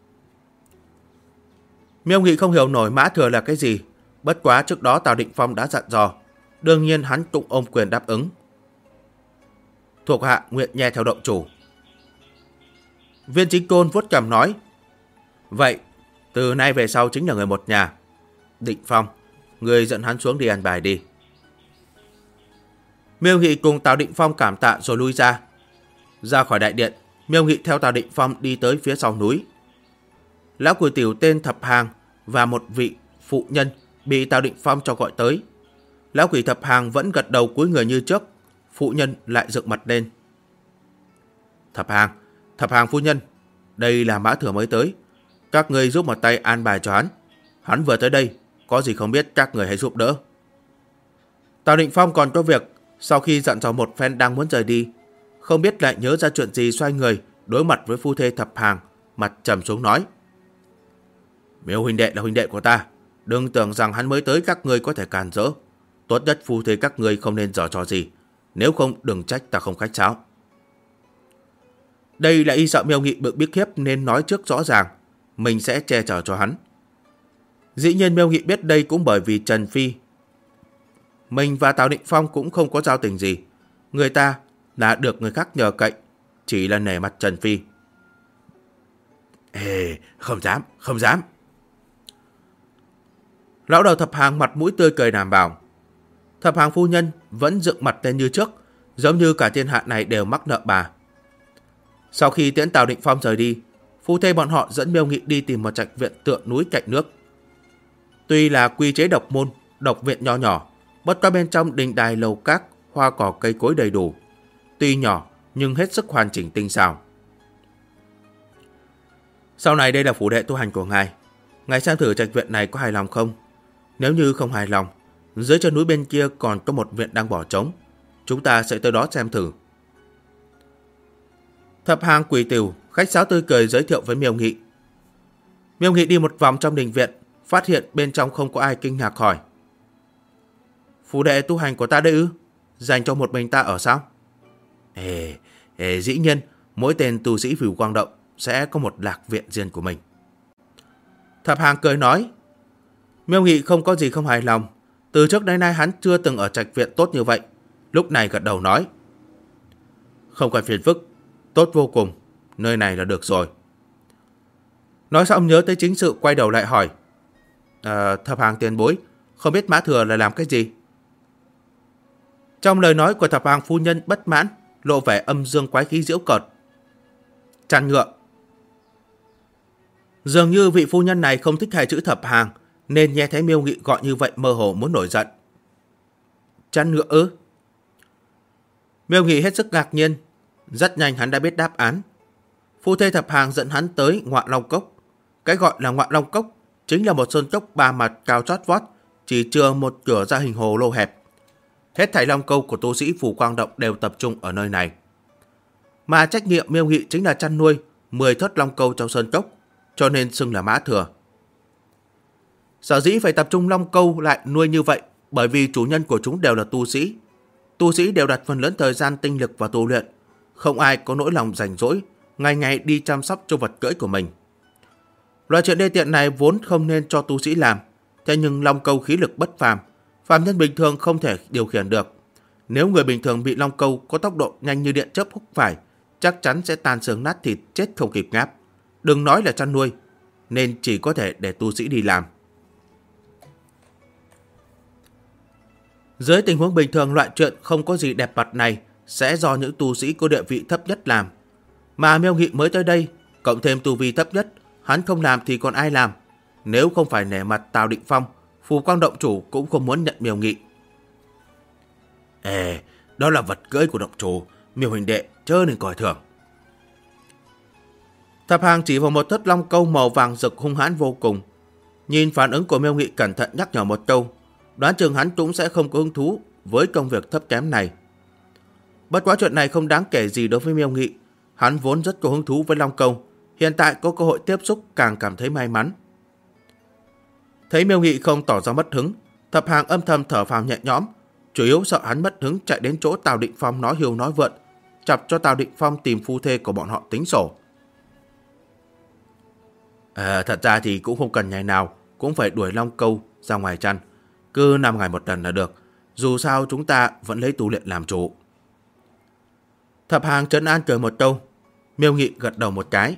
Miêu Nghị không hiểu nổi mã thừa là cái gì, bất quá trước đó Tào Định Phong đã dặn dò, đương nhiên hắn cũng ôm quyền đáp ứng. Thuộc hạ nguyện nghe theo động chủ. Viên Chính Côn vuốt cằm nói. Vậy, từ nay về sau chính là người một nhà. Định Phong, người dẫn hắn xuống đi ăn bài đi. Miêu Nghị cùng Tào Định Phong cảm tạ rồi lui ra. Ra khỏi đại điện, Miêu Nghị theo Tào Định Phong đi tới phía sau núi. Lão Quỷ Tiểu tên Thập Hàng và một vị phụ nhân bị Tào Định Phong cho gọi tới. Lão Quỷ Thập Hàng vẫn gật đầu cúi người như trước, phụ nhân lại dựng mặt lên. Thập Hàng phu nhân, đây là mã thừa mới tới, các người giúp một tay an bài cho hắn. Hắn vừa tới đây, có gì không biết các người hãy giúp đỡ. Tào Định Phong còn có việc, sau khi dặn dò một phen đang muốn rời đi, không biết lại nhớ ra chuyện gì, xoay người đối mặt với phu thê Thập Hàng, mặt trầm xuống nói. Miêu huynh đệ là huynh đệ của ta, đừng tưởng rằng hắn mới tới các ngươi có thể cản rỡ. Tốt nhất phu thê các ngươi không nên giở trò gì, nếu không đừng trách ta không khách sáo. Đây là y sợ Miêu Nghị bị biết hiếp nên nói trước rõ ràng, mình sẽ che chở cho hắn. Dĩ nhiên Miêu Nghị biết đây cũng bởi vì Trần Phi. Mình và Tào Định Phong cũng không có giao tình gì, người ta là được người khác nhờ cậy, chỉ là nể mặt Trần Phi. Ê, không dám. Lão đầu Thập Hàng mặt mũi tươi cười đảm bảo. Thập Hàng phu nhân vẫn dựng mặt lên như trước, giống như cả thiên hạ này đều mắc nợ bà. Sau khi tiễn Tào Định Phong rời đi, phu thê bọn họ dẫn Miêu Nghị đi tìm một trạch viện tựa núi cạnh nước. Tuy là quy chế độc môn, độc viện nho nhỏ, bất quá bên trong đình đài lầu các, hoa cỏ cây cối đầy đủ. Tuy nhỏ nhưng hết sức hoàn chỉnh tinh xảo. Sau này đây là phủ đệ tu hành của ngài. Ngài xem thử trạch viện này có hài lòng không? Nếu như không hài lòng, dưới chân núi bên kia còn có một viện đang bỏ trống. Chúng ta sẽ tới đó xem thử. Thập Hàng Quỷ Tiểu khách sáo tươi cười giới thiệu với Miêu Nghị. Miêu Nghị đi một vòng trong đình viện, phát hiện bên trong không có ai, kinh ngạc hỏi. Phủ đệ tu hành của ta đây ư? Dành cho một mình ta ở sao? Dĩ nhiên, mỗi tên tu sĩ Phù Quang Động sẽ có một lạc viện riêng của mình. Thập Hàng cười nói. Miêu Nghị không có gì không hài lòng. Từ trước đến nay hắn chưa từng ở trạch viện tốt như vậy. Lúc này gật đầu nói. Không cần phiền phức, tốt vô cùng, nơi này là được rồi. Nói xong nhớ tới chính sự, quay đầu lại hỏi. Thập Hàng tiền bối, không biết mã thừa là làm cái gì? Trong lời nói của Thập Hàng phu nhân bất mãn, lộ vẻ âm dương quái khí giễu cợt. Chăn ngựa. Dường như vị phu nhân này không thích hai chữ Thập Hàng, nên nghe thấy Miêu Nghị gọi như vậy mơ hồ muốn nổi giận. Chăn ngựa ư? Miêu Nghị hết sức ngạc nhiên. Rất nhanh hắn đã biết đáp án. Phu thê Thập Hàng dẫn hắn tới Ngọa Long Cốc. Cái gọi là Ngọa Long Cốc chính là một sơn cốc ba mặt cao chót vót, chỉ chừa một cửa ra hình hồ lô hẹp. Hết thảy long câu của tu sĩ Phù Quang Động đều tập trung ở nơi này. Mà trách nhiệm Miêu Nghị chính là chăn nuôi 10 thớt long câu trong sơn cốc, cho nên xưng là mã thừa. Sở dĩ phải tập trung long câu lại nuôi như vậy, bởi vì chủ nhân của chúng đều là tu sĩ. Tu sĩ đều đặt phần lớn thời gian tinh lực vào tu luyện, không ai có nỗi lòng rảnh rỗi ngày ngày đi chăm sóc cho vật cưỡi của mình. Loại chuyện đê tiện này vốn không nên cho tu sĩ làm, thế nhưng long câu khí lực bất phàm, phàm nhân bình thường không thể điều khiển được. Nếu người bình thường bị long câu có tốc độ nhanh như điện chớp húc phải, chắc chắn sẽ tan xương nát thịt, chết không kịp ngáp. Đừng nói là chăn nuôi, nên chỉ có thể để tu sĩ đi làm. Dưới tình huống bình thường, loại chuyện không có gì đẹp mặt này sẽ do những tu sĩ có địa vị thấp nhất làm. Mà Miêu Nghị mới tới đây, cộng thêm tu vi thấp nhất, hắn không làm thì còn ai làm? Nếu không phải nể mặt Tào Định Phong, Phù Quang Động chủ cũng không muốn nhận Miêu Nghị. Đó là vật cưỡi của động chủ, Miêu huynh đệ chớ nên coi thường. Thập Hàng chỉ vào một thất long câu màu vàng rực hung hãn vô cùng. Nhìn phản ứng của Miêu Nghị cẩn thận nhắc nhở một câu, đoán chừng hắn cũng sẽ không có hứng thú với công việc thấp kém này. Bất quá chuyện này không đáng kể gì đối với Miêu Nghị, hắn vốn rất có hứng thú với Long Câu, hiện tại có cơ hội tiếp xúc càng cảm thấy may mắn. Thấy Miêu Nghị không tỏ ra mất hứng, Thập Hàng âm thầm thở phào nhẹ nhõm, chủ yếu sợ hắn mất hứng chạy đến chỗ Tào Định Phong nói hiu nói vượn, chọc cho Tào Định Phong tìm phu thê của bọn họ tính sổ. Thật ra thì cũng không cần ngày nào cũng phải đuổi Long Câu ra ngoài chăn, cứ 5 ngày một lần là được, dù sao chúng ta vẫn lấy tu luyện làm chủ. Thập Hàng trấn an cười một câu, Miêu Nghị gật đầu một cái.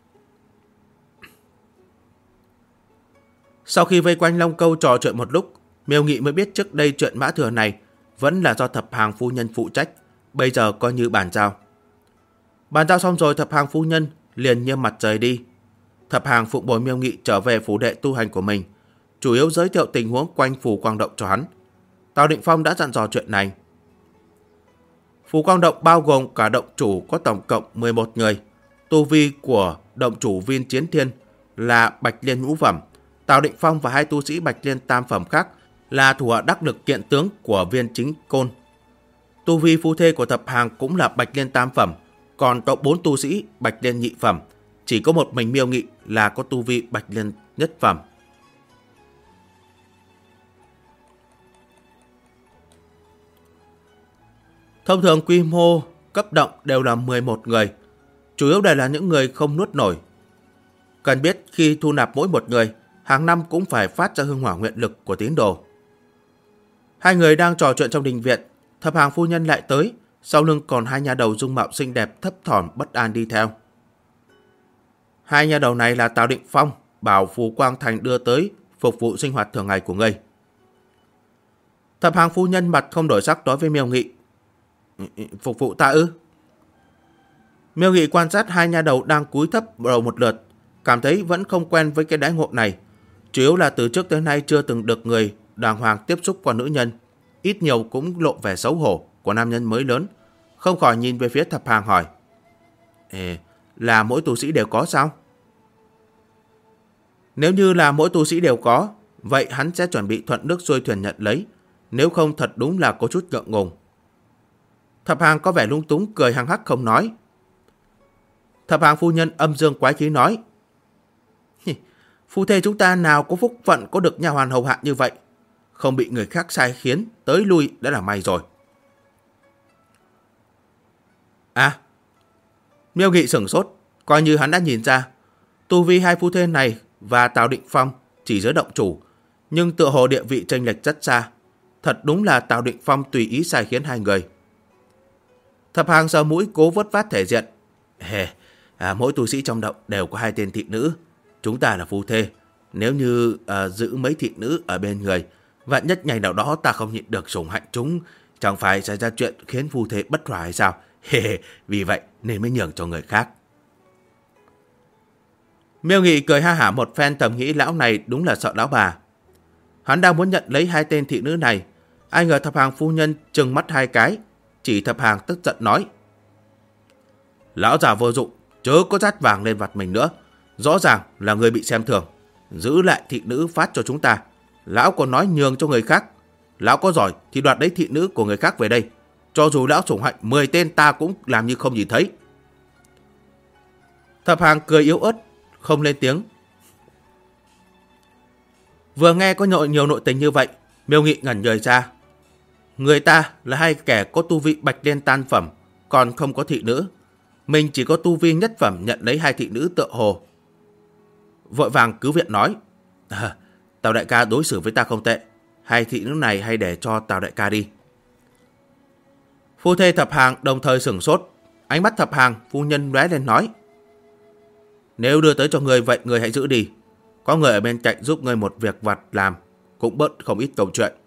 Sau khi vây quanh Long Câu trò chuyện một lúc, Miêu Nghị mới biết trước đây chuyện mã thừa này vẫn là do Thập Hàng phu nhân phụ trách, bây giờ coi như bàn giao. Bàn giao xong rồi, Thập Hàng phu nhân liền nghiêm mặt rời đi. Thập Hàng phụng bồi Miêu Nghị trở về phủ đệ tu hành của mình, chủ yếu giới thiệu tình huống quanh phủ Quang Động cho hắn. Tào Định Phong đã dặn dò chuyện này. Phủ Quang Động bao gồm cả động chủ có tổng cộng 11 người. Tu vi của động chủ Viên Chiến Thiên là Bạch Liên ngũ phẩm, Tào Định Phong và 2 tu sĩ Bạch Liên tam phẩm khác là thủ hạ đắc lực kiện tướng của Viên Chính Côn. Tu vi phu thê của Thập Hàng cũng là Bạch Liên tam phẩm, còn có 4 tu sĩ Bạch Liên nhị phẩm, chỉ có một mình Miêu Nghị là có tu vi Bạch Liên nhất phẩm. Thông thường quy mô cấp động đều là 11 người, chủ yếu đều là những người không nuốt nổi. Cần biết khi thu nạp mỗi một người, hàng năm cũng phải phát ra hương hỏa nguyện lực của tín đồ. Hai người đang trò chuyện trong đình viện, Thập Hàng phu nhân lại tới, sau lưng còn 2 nha đầu dung mạo xinh đẹp thấp thỏm bất an đi theo. 2 nha đầu này là Tào Định Phong, bảo Phù Quang Thành đưa tới phục vụ sinh hoạt thường ngày của ngươi. Thập Hàng phu nhân mặt không đổi sắc nói với Miêu Nghị, phục vụ ta ư? Miêu Nghị quan sát 2 nha đầu đang cúi thấp đầu một lượt, cảm thấy vẫn không quen với cái đãi ngộ này, chủ yếu là từ trước tới nay chưa từng được người đàng hoàng tiếp xúc qua nữ nhân, ít nhiều cũng lộ vẻ xấu hổ của nam nhân mới lớn, không khỏi nhìn về phía Thập Hàng hỏi, là mỗi tu sĩ đều có sao? Nếu như là mỗi tu sĩ đều có, vậy hắn sẽ chuẩn bị thuận nước xuôi thuyền nhận lấy, nếu không thật đúng là có chút ngượng ngùng. Thập Hàng có vẻ lung túng cười hăng hắc không nói. Thập Hàng phu nhân âm dương quái khí nói, phu thê chúng ta nào có phúc phận có được nha hoàn hầu hạ như vậy, không bị người khác sai khiến tới lui đã là may rồi. Miêu Nghị sửng sốt, coi như hắn đã nhìn ra, tu vi 2 phu thê này và Tào Định Phong chỉ giới động chủ, nhưng tựa hồ địa vị chênh lệch rất xa. Thật đúng là Tào Định Phong tùy ý sai khiến 2 người. Thập Hàng sờ mũi cố vớt vát thể diện. Mỗi tu sĩ trong động đều có 2 tên thị nữ, chúng ta là phu thê. Nếu như giữ mấy thị nữ ở bên người, vạn nhất ngày nào đó ta không nhịn được sủng hạnh chúng, chẳng phải xảy ra chuyện khiến phu thê bất hòa hay sao? Vì vậy nên mới nhường cho người khác. Miêu Nghị cười ha hả một phen, thầm nghĩ lão này đúng là sợ lão bà. Hắn đang muốn nhận lấy 2 tên thị nữ này, ai ngờ Thập Hàng phu nhân trừng mắt 2 cái, chỉ Thập Hàng tức giận nói, lão già vô dụng, chớ có dát vàng lên vặt mình nữa, rõ ràng là người bị xem thường, giữ lại thị nữ phát cho chúng ta, lão còn nói nhường cho người khác, lão có giỏi thì đoạt lấy thị nữ của người khác về đây, cho dù lão sủng hạnh 10 tên ta cũng làm như không nhìn thấy. Thập Hàng cười yếu ớt, không lên tiếng. Vừa nghe có nhiều nội tình như vậy, Miêu Nghị ngẩn người ra. Người ta là 2 kẻ có tu vi Bạch Liên tam phẩm, còn không có thị nữ. Mình chỉ có tu vi nhất phẩm nhận lấy 2 thị nữ tựa hồ. Vội vàng cứu viện nói, Tào đại ca đối xử với ta không tệ, 2 thị nữ này hay để cho Tào đại ca đi. Phu thê Thập Hàng đồng thời sửng sốt, ánh mắt Thập Hàng phu nhân lóe lên nói, nếu đưa tới cho người vậy người hãy giữ đi, có người ở bên cạnh giúp người một việc vặt làm, cũng bớt không ít câu chuyện.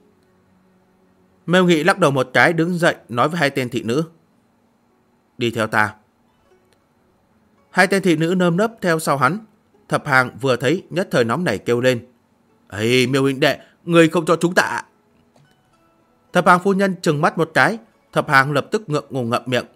Miêu Nghị lắc đầu một cái đứng dậy nói với 2 tên thị nữ, đi theo ta. 2 tên thị nữ nơm nớp theo sau hắn. Thập Hàng vừa thấy nhất thời nóng nảy kêu lên, Miêu huynh đệ, người không cho chúng ta. Thập Hàng phu nhân trừng mắt một cái, Thập Hàng lập tức ngượng ngùng ngậm miệng.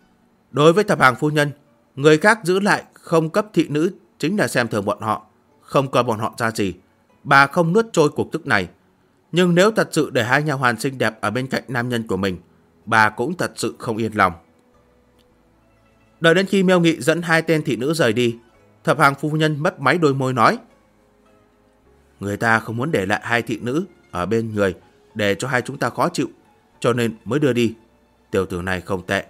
Đối với Thập Hàng phu nhân, người khác giữ lại không cấp thị nữ chính là xem thường bọn họ, không coi bọn họ ra gì, bà không nuốt trôi cuộc tức này. Nhưng nếu thật sự để hai nha hoàn xinh đẹp ở bên cạnh nam nhân của mình, bà cũng thật sự không yên lòng. Đợi đến khi Miêu Nghị dẫn hai tên thị nữ rời đi, Thập Hàng phu nhân mấp máy đôi môi nói: người ta không muốn để lại hai thị nữ ở bên người để cho hai chúng ta khó chịu, cho nên mới đưa đi. Tiểu tử này không tệ.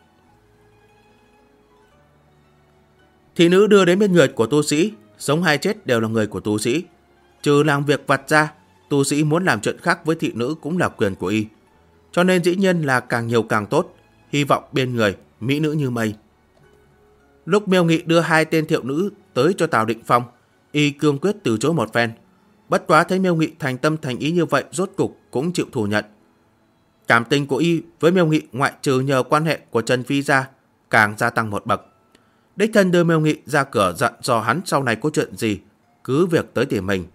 Thị nữ đưa đến bên người của tu sĩ, sống hay chết đều là người của tu sĩ. Trừ làm việc vặt ra, tu sĩ muốn làm chuyện khác với thị nữ cũng là quyền của y. Cho nên dĩ nhiên là càng nhiều càng tốt, hy vọng bên người mỹ nữ như mây. Lúc Miêu Nghị đưa hai tên thiệu nữ tới cho Tào Định Phong, y cương quyết từ chối một phen. Bất quá thấy Miêu Nghị thành tâm thành ý như vậy, rốt cục cũng chịu thừa nhận. Cảm tình của y với Miêu Nghị ngoại trừ nhờ quan hệ của Trần Phi ra, càng gia tăng một bậc. Đích thân đưa Miêu Nghị ra cửa dặn dò hắn sau này có chuyện gì cứ việc tới tìm mình.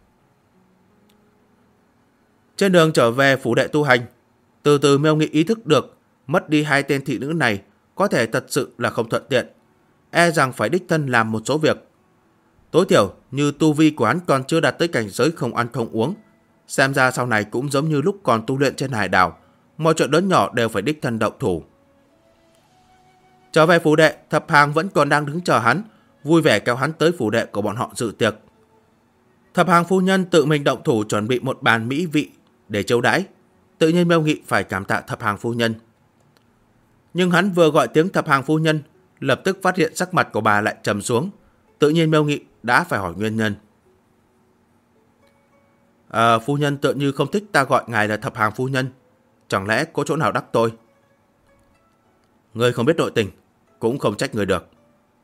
Trên đường trở về phủ đệ tu hành, từ từ Miêu Nghị ý thức được mất đi hai tên thị nữ này có thể thật sự là không thuận tiện, e rằng phải đích thân làm một số việc. Tối thiểu như tu vi của hắn còn chưa đạt tới cảnh giới không ăn không uống, xem ra sau này cũng giống như lúc còn tu luyện trên hải đảo, mọi chuyện lớn nhỏ đều phải đích thân động thủ. Trở về phủ đệ, Thập Hàng vẫn còn đang đứng chờ hắn, vui vẻ kéo hắn tới phủ đệ của bọn họ dự tiệc. Thập Hàng phu nhân tự mình động thủ chuẩn bị một bàn mỹ vị để chiêu đãi, tự nhiên Miêu Nghị phải cảm tạ Thập Hàng phu nhân. Nhưng hắn vừa gọi tiếng Thập Hàng phu nhân, lập tức phát hiện sắc mặt của bà lại trầm xuống, tự nhiên Miêu Nghị đã phải hỏi nguyên nhân. Phu nhân tự như không thích ta gọi ngài là Thập Hàng phu nhân, chẳng lẽ có chỗ nào đắc tội? Người không biết nội tình, cũng không trách người được.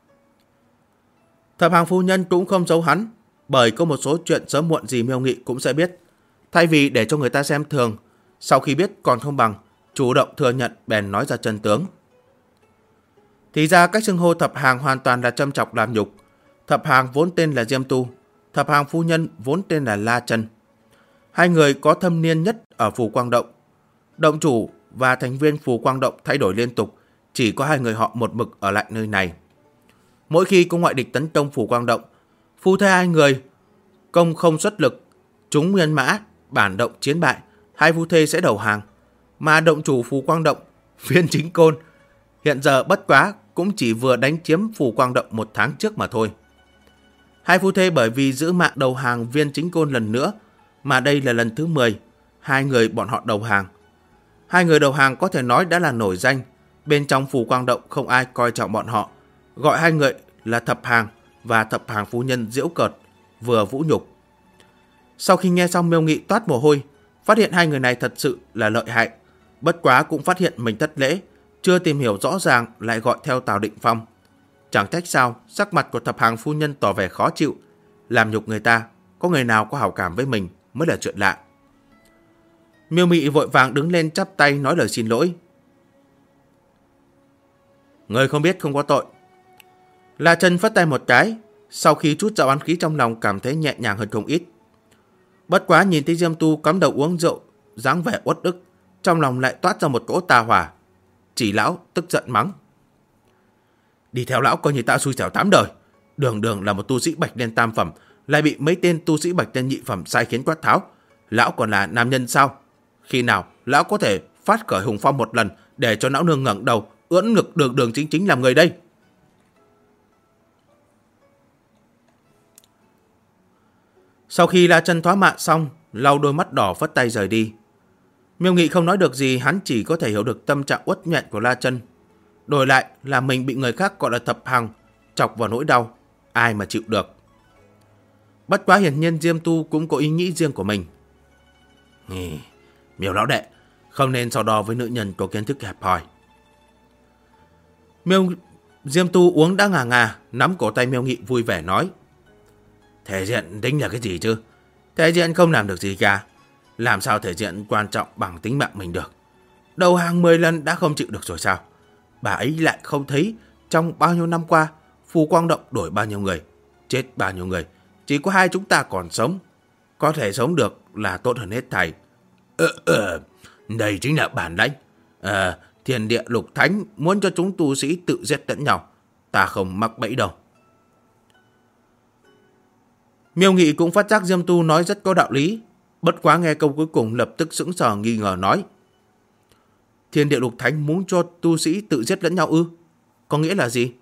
Thập Hàng phu nhân cũng không giấu hắn, bởi có một số chuyện sớm muộn gì Miêu Nghị cũng sẽ biết. Thay vì để cho người ta xem thường, sau khi biết còn không bằng chủ động thừa nhận bèn nói ra chân tướng. Thì ra cách xưng hô Thập Hàng hoàn toàn là châm chọc làm nhục. Thập Hàng vốn tên là Diêm Tu, Thập Hàng phu nhân vốn tên là La Chân. Hai người có thâm niên nhất ở Phù Quang Động. Động chủ và thành viên Phù Quang Động thay đổi liên tục, chỉ có hai người họ một mực ở lại nơi này. Mỗi khi có ngoại địch tấn công Phù Quang Động, phu thê hai người công không xuất lực, chúng nhân mã, bản động chiến bại, hai phu thê sẽ đầu hàng. Mà động chủ Phù Quang Động, Viên Chính Côn, hiện giờ bất quá cũng chỉ vừa đánh chiếm Phù Quang Động một tháng trước mà thôi. Hai phu thê bởi vì giữ mạng đầu hàng Viên Chính Côn lần nữa, mà đây là lần thứ 10, hai người bọn họ đầu hàng. Hai người đầu hàng có thể nói đã là nổi danh, bên trong Phù Quang Động không ai coi trọng bọn họ, gọi hai người là Thập Hàng và Thập Hàng phu nhân giễu cợt, vừa vũ nhục. Sau khi nghe xong, Miêu Nghị toát mồ hôi, phát hiện hai người này thật sự là lợi hại, bất quá cũng phát hiện mình thất lễ, chưa tìm hiểu rõ ràng lại gọi theo Tào Định Phong. Chẳng trách sao sắc mặt của Thập Hàng phu nhân tỏ vẻ khó chịu, làm nhục người ta, có người nào có hảo cảm với mình mới là chuyện lạ. Miêu Nghị vội vàng đứng lên chắp tay nói lời xin lỗi. Người không biết không có tội. La Chân phất tay một cái, sau khi chút dạo oán khí trong lòng cảm thấy nhẹ nhàng hơn không ít. Bất quá nhìn thấy Diêm Tu cắm đầu uống rượu, dáng vẻ uất ức, trong lòng lại toát ra một cỗ tà hỏa. Chỉ lão tức giận mắng: đi theo lão coi như ta xui xẻo 8 đời, đường đường là một tu sĩ bạch liên tam phẩm, lại bị mấy tên tu sĩ bạch liên nhị phẩm sai khiến quát tháo. Lão còn là nam nhân sao? Khi nào lão có thể phát khởi hùng phong một lần, để cho lão nương ngẩng đầu ưỡn ngực đường đường chính chính làm người đây? Sau khi La Chân thoá mạ xong, lau đôi mắt đỏ phất tay rời đi. Miêu Nghị không nói được gì, hắn chỉ có thể hiểu được tâm trạng uất nghẹn của La Chân. Đổi lại là mình bị người khác gọi là Thập Hàng chọc vào nỗi đau, ai mà chịu được. Bất quá hiển nhiên Diêm Tu cũng có ý nghĩ riêng của mình. Miêu lão đệ, không nên so đo với nữ nhân có kiến thức hẹp hòi. Diêm Tu uống đã ngà ngà, nắm cổ tay Miêu Nghị vui vẻ nói: thể diện tính là cái gì chứ? Thể diện không làm được gì cả. Làm sao thể diện quan trọng bằng tính mạng mình được? Đầu hàng 10 lần đã không chịu được rồi sao? Bà ấy lại không thấy trong bao nhiêu năm qua Phù Quang Động đổi bao nhiêu người, chết bao nhiêu người, chỉ có hai chúng ta còn sống. Có thể sống được là tốt hơn hết thảy. Đây chính là bản lãnh. Thiên địa lục thánh muốn cho chúng tu sĩ tự giết lẫn nhau, ta không mắc bẫy đâu. Miêu Nghị cũng phát giác Diêm Tu nói rất có đạo lý, bất quá nghe câu cuối cùng lập tức sững sờ nghi ngờ nói: Thiên Địa Lục Thánh muốn cho tu sĩ tự giết lẫn nhau ư? Có nghĩa là gì?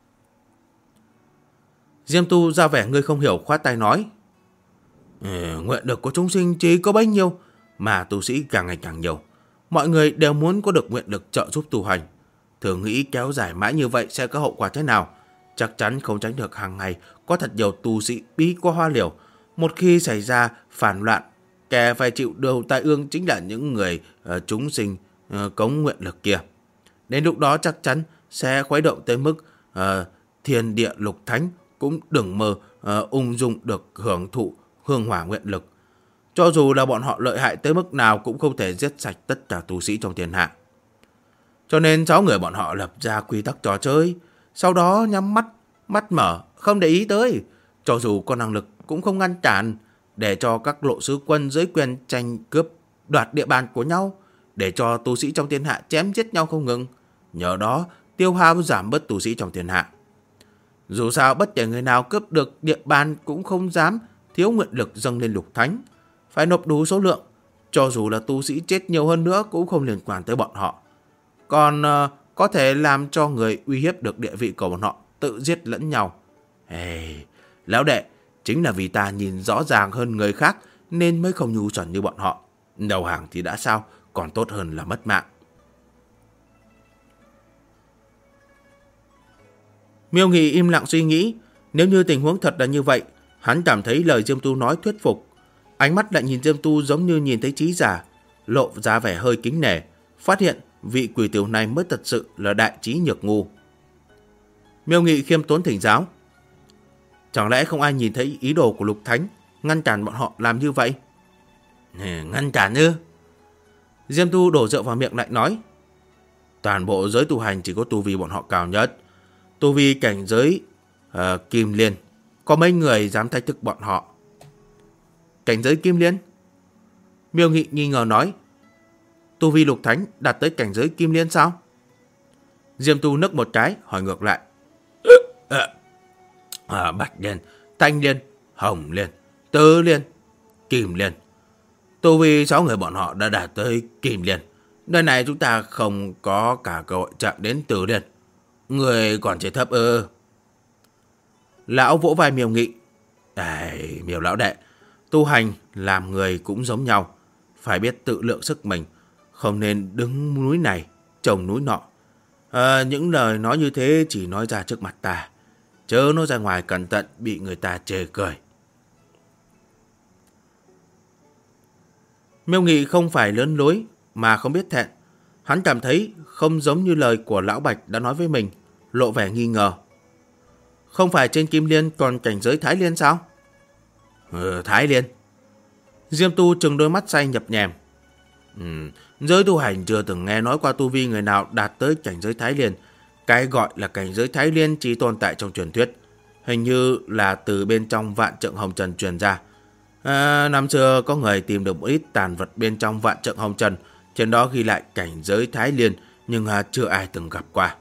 Diêm Tu ra vẻ ngươi không hiểu, khoát tay nói: Nguyện lực của chúng sinh chỉ có bấy nhiêu, mà tu sĩ càng ngày càng nhiều. Mọi người đều muốn có được nguyện lực trợ giúp tu hành. Thử nghĩ kéo dài mãi như vậy sẽ có hậu quả thế nào? Chắc chắn không tránh được hàng ngày có thật nhiều tu sĩ bí qua hoa liều. Một khi xảy ra phản loạn, kẻ phải chịu đầu tai ương chính là những người chúng sinh cống nguyện lực kia. Đến lúc đó chắc chắn sẽ khuấy động tới mức thiên địa lục thánh cũng đừng mơ ung dung được hưởng thụ hương hỏa nguyện lực. Cho dù là bọn họ lợi hại tới mức nào cũng không thể giết sạch tất cả tu sĩ trong thiên hạ. Cho nên 6 người bọn họ lập ra quy tắc trò chơi, sau đó nhắm mắt mở, không để ý tới. Cho dù có năng lực cũng không ngăn cản, để cho các lộ sứ quân dưới quyền tranh cướp đoạt địa bàn của nhau, để cho tu sĩ trong thiên hạ chém giết nhau không ngừng. Nhờ đó tiêu hao giảm bớt tu sĩ trong thiên hạ. Dù sao bất kể người nào cướp được địa bàn cũng không dám thiếu nguyện lực dâng lên lục thánh, phải nộp đủ số lượng. Cho dù là tu sĩ chết nhiều hơn nữa cũng không liên quan tới bọn họ. Còn có thể làm cho người uy hiếp được địa vị của bọn họ tự giết lẫn nhau. Lão đệ, chính là vì ta nhìn rõ ràng hơn người khác nên mới không nhu chuẩn như bọn họ. Đầu hàng thì đã sao, còn tốt hơn là mất mạng. Miêu Nghị im lặng suy nghĩ. Nếu như tình huống thật là như vậy, hắn cảm thấy lời Diêm Tu nói thuyết phục. Ánh mắt lại nhìn Diêm Tu giống như nhìn thấy trí giả, lộ ra vẻ hơi kính nể, phát hiện vị quỷ tiểu này mới thật sự là đại trí nhược ngu. Miêu Nghị khiêm tốn thỉnh giáo: Chẳng lẽ không ai nhìn thấy ý đồ của Lục Thánh ngăn cản bọn họ làm như vậy? Ngăn cản ư? Diêm Tu đổ rượu vào miệng lại nói: Toàn bộ giới tu hành chỉ có tu vi bọn họ cao nhất, tu vi cảnh giới Kim Liên, có mấy người dám thách thức bọn họ. Cảnh giới Kim Liên? Miêu Nghị nghi ngờ nói: Tu vi Lục Thánh đạt tới cảnh giới Kim Liên sao? Diêm Tu nức một cái hỏi ngược lại: Bạch Liên, Thanh Liên, Hồng Liên, Tứ Liên, Kim Liên. Tu vi 6 người bọn họ đã đạt tới Kim Liên. Nơi này chúng ta không có cả cơ hội chạm đến Tứ Liên. Người còn chưa thấp ư? Lão vỗ vai Miêu Nghị: Miêu lão đệ, tu hành làm người cũng giống nhau, phải biết tự lượng sức mình, không nên đứng núi này trồng núi nọ. Những lời nói như thế chỉ nói ra trước mặt ta, chớ nói ra ngoài cẩn thận bị người ta chê cười. Miêu Nghị không phải lớn lối mà không biết thẹn. Hắn cảm thấy không giống như lời của Lão Bạch đã nói với mình, lộ vẻ nghi ngờ. Không phải trên Kim Liên còn cảnh giới Thái Liên sao? Thái Liên. Diêm Tu trừng đôi mắt xanh nhập nhèm. Giới tu hành chưa từng nghe nói qua tu vi người nào đạt tới cảnh giới Thái Liên. Cái gọi là cảnh giới Thái Liên chỉ tồn tại trong truyền thuyết, hình như là từ bên trong vạn trượng hồng trần truyền ra. Năm xưa có người tìm được một ít tàn vật bên trong vạn trượng hồng trần, trên đó ghi lại cảnh giới Thái Liên, nhưng chưa ai từng gặp qua.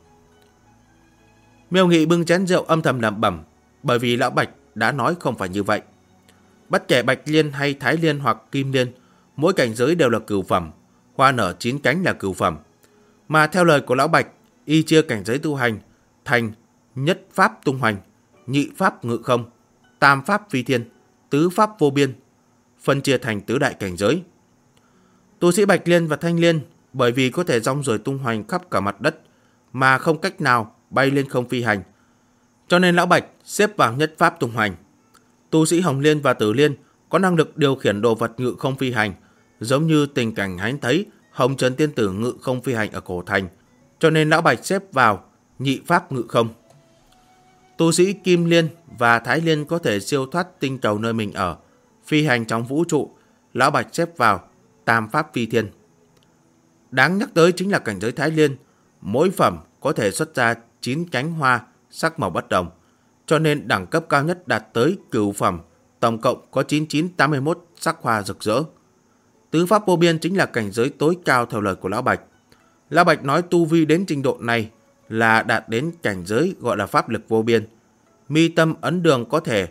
Miêu Nghị bưng chén rượu âm thầm lẩm bẩm, bởi vì Lão Bạch đã nói không phải như vậy. Bất kể Bạch Liên hay Thái Liên hoặc Kim Liên, mỗi cảnh giới đều là cửu phẩm, hoa nở 9 cánh là cửu phẩm. Mà theo lời của Lão Bạch, y chia cảnh giới tu hành thành nhất pháp tung hoành, nhị pháp ngự không, tam pháp phi thiên, tứ pháp vô biên, phân chia thành tứ đại cảnh giới. Tu sĩ Bạch Liên và Thanh Liên bởi vì có thể rong ruổi tung hoành khắp cả mặt đất mà không cách nào bay lên không phi hành, cho nên Lão Bạch xếp vào nhất pháp tung hoành. Tu sĩ Hồng Liên và Tử Liên có năng lực điều khiển đồ vật ngự không phi hành, giống như tình cảnh hắn thấy Hồng Trần Tiên Tử ngự không phi hành ở cổ thành, cho nên Lão Bạch xếp vào nhị pháp ngự không. Tu sĩ Kim Liên và Thái Liên có thể siêu thoát tinh cầu nơi mình ở, phi hành trong vũ trụ, Lão Bạch xếp vào tam pháp phi thiên. Đáng nhắc tới chính là cảnh giới Thái Liên, mỗi phẩm có thể xuất ra 9 cánh hoa sắc màu bất đồng, cho nên đẳng cấp cao nhất đạt tới cửu phẩm, tổng cộng có 9981 sắc hoa rực rỡ. Tứ pháp vô biên chính là cảnh giới tối cao theo lời của Lão Bạch. Lão Bạch nói tu vi đến trình độ này là đạt đến cảnh giới gọi là pháp lực vô biên. Mi tâm ấn đường có thể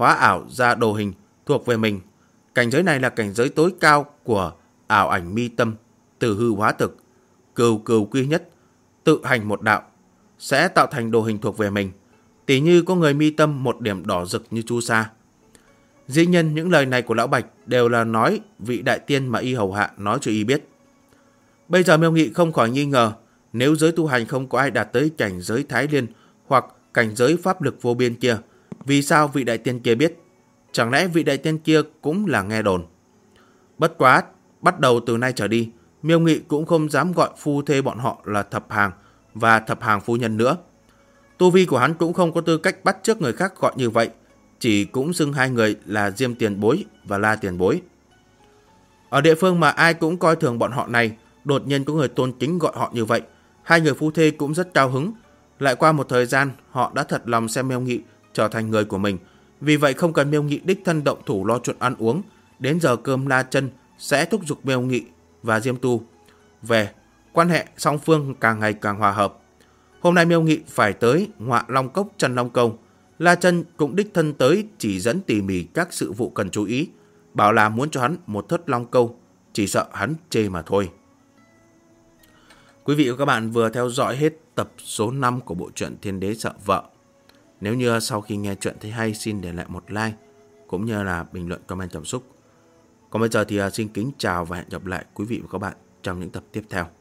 hóa ảo ra đồ hình thuộc về mình. Cảnh giới này là cảnh giới tối cao của ảo ảnh mi tâm, từ hư hóa thực, cừu cừu quy nhất, tự hành một đạo, sẽ tạo thành đồ hình thuộc về mình. Tỉ như có người mi tâm một điểm đỏ rực như chu sa. Dĩ nhiên những lời này của Lão Bạch đều là nói vị đại tiên mà y hầu hạ nói cho y biết. Bây giờ Miêu Nghị không khỏi nghi ngờ, nếu giới tu hành không có ai đạt tới cảnh giới Thái Liên hoặc cảnh giới pháp lực vô biên kia, vì sao vị đại tiên kia biết? Chẳng lẽ vị đại tiên kia cũng là nghe đồn? Bất quá, bắt đầu từ nay trở đi, Miêu Nghị cũng không dám gọi phu thê bọn họ là thập hàng và thập hàng phu nhân nữa. Tu vi của hắn cũng không có tư cách bắt chước người khác gọi như vậy, chỉ cũng xưng hai người là Diêm tiền bối và La tiền bối. Ở địa phương mà ai cũng coi thường bọn họ này, đột nhiên có người tôn kính gọi họ như vậy, hai người phu thê cũng rất cao hứng. Lại qua một thời gian, họ đã thật lòng xem Miêu Nghị trở thành người của mình, vì vậy không cần Miêu Nghị đích thân động thủ lo chuyện ăn uống, đến giờ cơm La Chân sẽ thúc giục Miêu Nghị và Diêm Tu về. Quan hệ song phương càng ngày càng hòa hợp. Hôm nay Miêu Nghị phải tới Ngọa Long Cốc Chân Long Câu, La Chân cũng đích thân tới chỉ dẫn tỉ mỉ các sự vụ cần chú ý, bảo là muốn cho hắn một thất long câu, chỉ sợ hắn chê mà thôi. Quý vị và các bạn vừa theo dõi hết tập số 5 của bộ truyện Thiên Đế Sợ Vợ. Nếu như sau khi nghe truyện thấy hay, xin để lại một like cũng như là bình luận comment cảm xúc. Còn bây giờ thì xin kính chào và hẹn gặp lại quý vị và các bạn trong những tập tiếp theo.